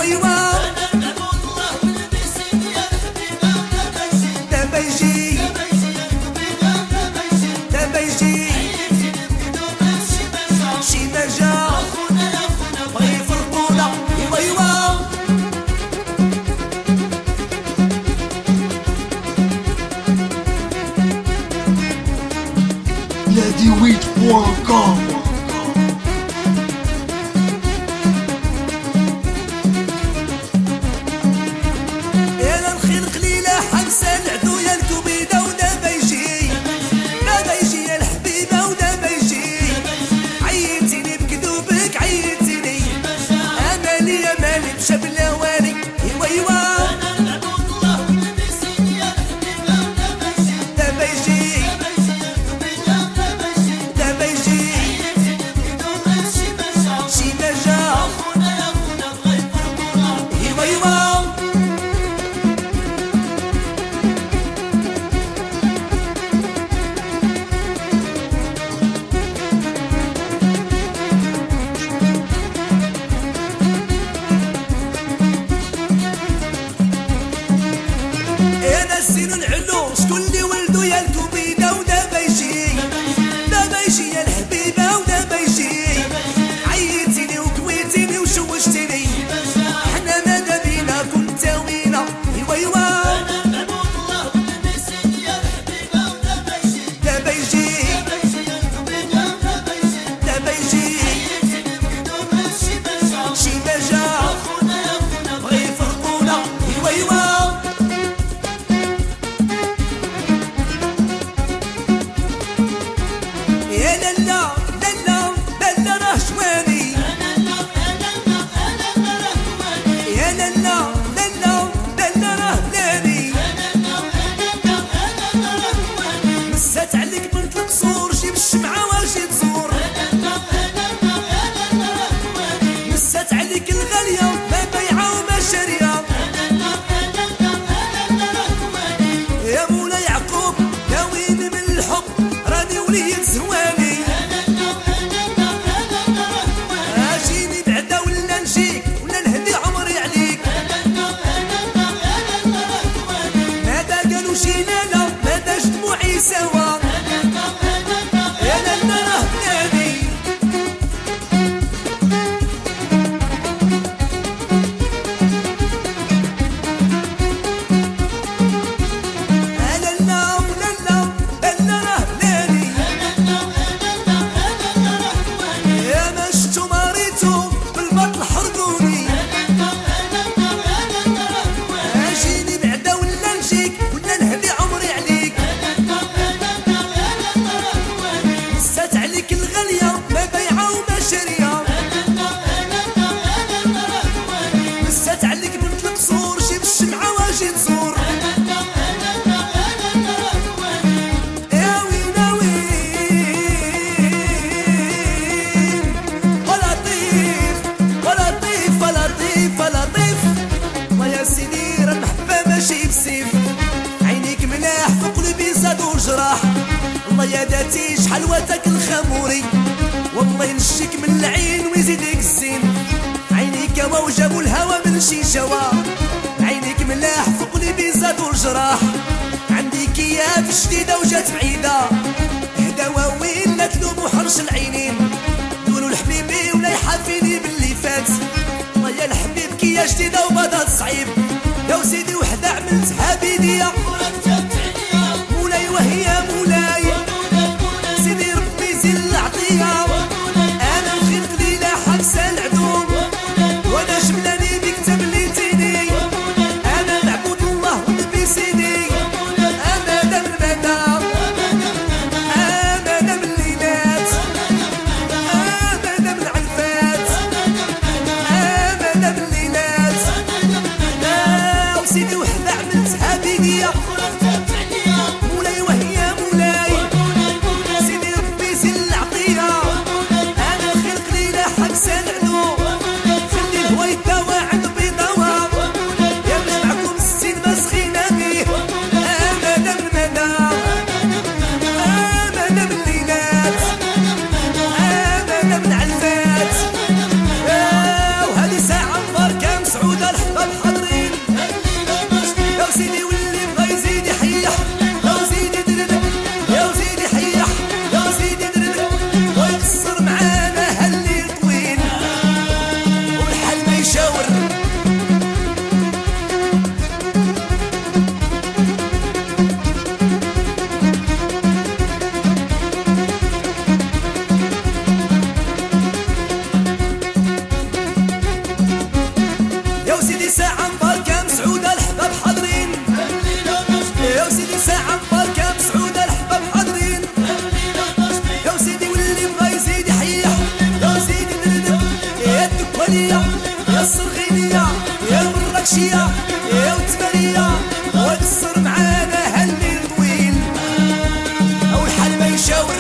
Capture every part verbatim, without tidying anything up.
ايوا ايوا دابا يجي دابا يجي شي ما جا بغا يفرقونا ايوا ايوا نادي ويت بوان كوم. والله يا داتي شحال واتاك الخموري، والله ينشيك من العين ويزيدك الزين. عينيك هوا وجابوا الهوا من شي جوا، عينيك ملاح في قلبي زادوا الجراح. عندي كياف شديدة وجات بعيدة، هداوة وين لا تلوم وحرش العينين. قولوا لحبيبي ولا يحافيني باللي فات، والله يا الحبيب كيا جديدة وبدات صعيب. يا وسيدي وحدة عملتها بيديا، مولاي وهي مولاي، سيدي ربي يزيد العطية. أنا الخير قليلة حبسة العدوم، وأنا جملاني بك تبليتيني. أنا معبود الله ونبي سيدي، أنا دم المدى، أنا دم الليلات، أنا دم العنفات، أنا دم الليلات. آه وسيدي وحدة عملتها بيديا، وسيدي ساعة مباركة مسعودة الحباب حاضرين يا وسيدي ساعة مباركة مسعودة الحباب حاضرين يا وسيدي واللي بغا يزيد يحيح يا وسيدي دردب يا الدكوانية يا الصرغينية يا المراكشية يا التمانية وقصر معانا هالليل طويل أو الحال ما يشاور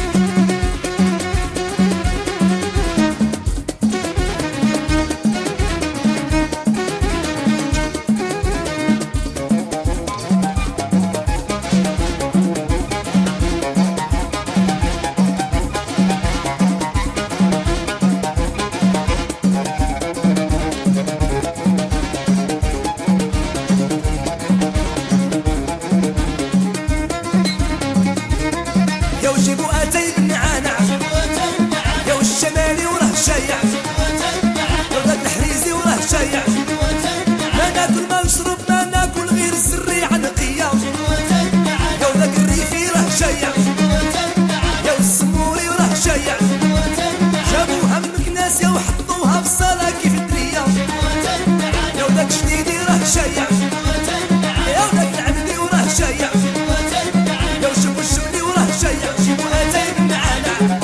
يا وجيبوا اتاي بالنعانع يا والشمالي وراه شايع يا ولاد الحريزي وراه شايع ما ناكل ما نشرب ما ناكل غير الزريعة نقية يا ولاد الريفي راه شايع يا والسموري وراه شايع جابوها من مكناسيا وحطوها في الصالة كيف الدنيا يا ولاد جديدي راه شايع يا ولاد العبدي وراه شايع يا وشوفوا الشغلي وراه شايع جيبوا اتاي بالنعانع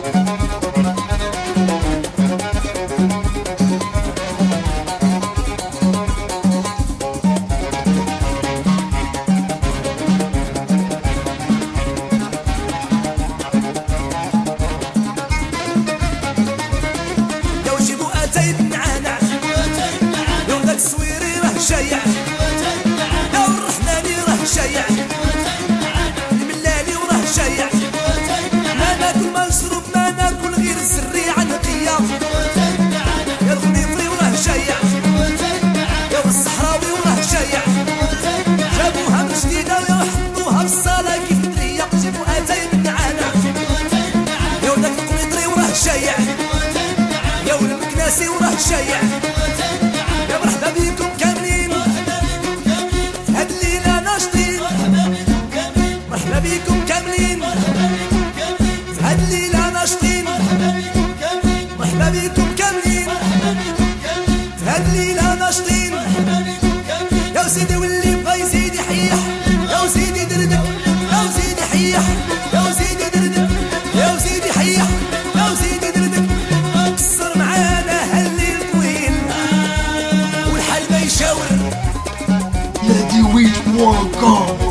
يا وجيبوا اتاي بالنعانع يا ولاد الصويري راه شايع يا والرحماني راه شايع الملالي وراه شايع ما ناكل ما نشرب ما ناكل غير الزريعة نقية يا الغنيطري وراه شايع يا والصحراوي وراه شايع جابوها من جديدة ويحطوها في الصالة كيف الدنيا جيبوا اتاي بالنعانع يا ولاد القنيطري وراه شايع يا ولاد المكناسي وراه شايع يا مرحبا بيكم كاملين هاد الليلة ناشطين مرحبا بيكم كاملين هاد الليلة ناشطين مرحبا بيكم كاملين هاد الليلة ناشطين يا وسيدي واللي بغا يزيد يحيح يا وسيدي دردك يا وسيدي حيح يا وسيدي دردك يا وسيدي حيح يا وسيدي دردك قصر معانا هالليل طويل والحال ما يشاور Lady Witch Walker.